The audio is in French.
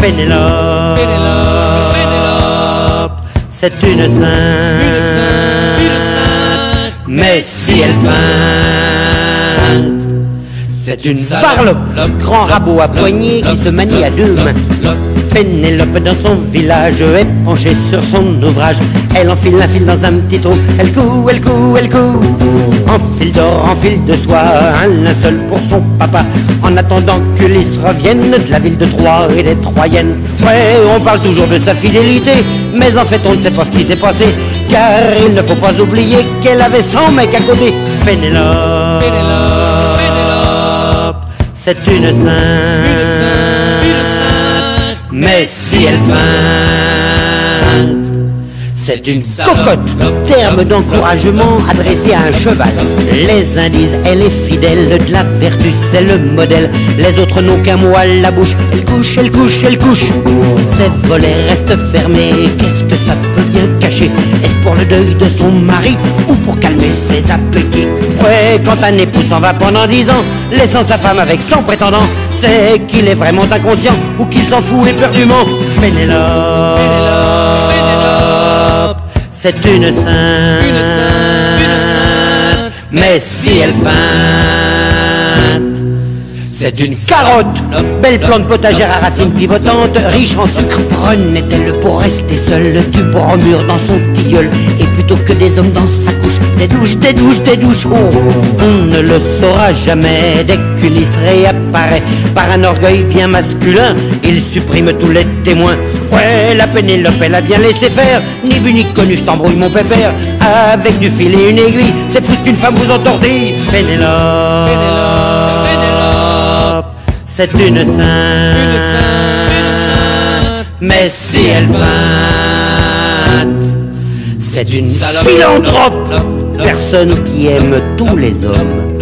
Pénélope, c'est une sainte, mais si elle feinte, c'est une varlope, grand rabot à poignée qui se manie à deux mains. Pénélope dans son village est penchée sur son ouvrage. Elle enfile un fil dans un petit trou, elle coud, elle coud, elle coud. En fil d'or, en fil de soie, un linceul pour son papa. En attendant qu'Ulysse revienne de la ville de Troie et des Troyennes. Ouais, on parle toujours de sa fidélité, mais en fait on ne sait pas ce qui s'est passé. Car il ne faut pas oublier qu'elle avait 100 mecs à côté. Pénélope, c'est une sainte, mais si elle feinte, c'est une cocotte, terme d'encouragement adressé à un cheval. Les uns disent elle est fidèle, de la vertu c'est le modèle. Les autres n'ont qu'un mot à la bouche, elle couche, elle couche, elle couche. Ses volets restent fermés, qu'est-ce que ça peut bien cacher? Est-ce pour le deuil de son mari ou pour calmer ses appétits? Ouais, quand un époux s'en va pendant 10 ans, laissant sa femme avec 100 prétendants, c'est qu'il est vraiment inconscient ou qu'il s'en fout éperdument. Pénélope, c'est une sainte, mais si elle feinte, c'est une carotte, belle plante potagère à racines pivotantes, riche en sucre. Prenait-elle pour rester seule du bromure dans son tilleul? Et plutôt que des hommes dans sa couche, des douches, des douches, des douches. Oh, on ne le saura jamais dès qu'Ulysse réapparaît. Par un orgueil bien masculin, il supprime tous les témoins. Ouais, la Pénélope, elle a bien laissé faire. Ni vu ni connu, je t'embrouille mon pépère. Avec du fil et une aiguille, c'est fou qu'une femme vous entortille. Pénélope, c'est une sainte, mais si elle feinte, c'est une philanthrope, personne qui aime tous les hommes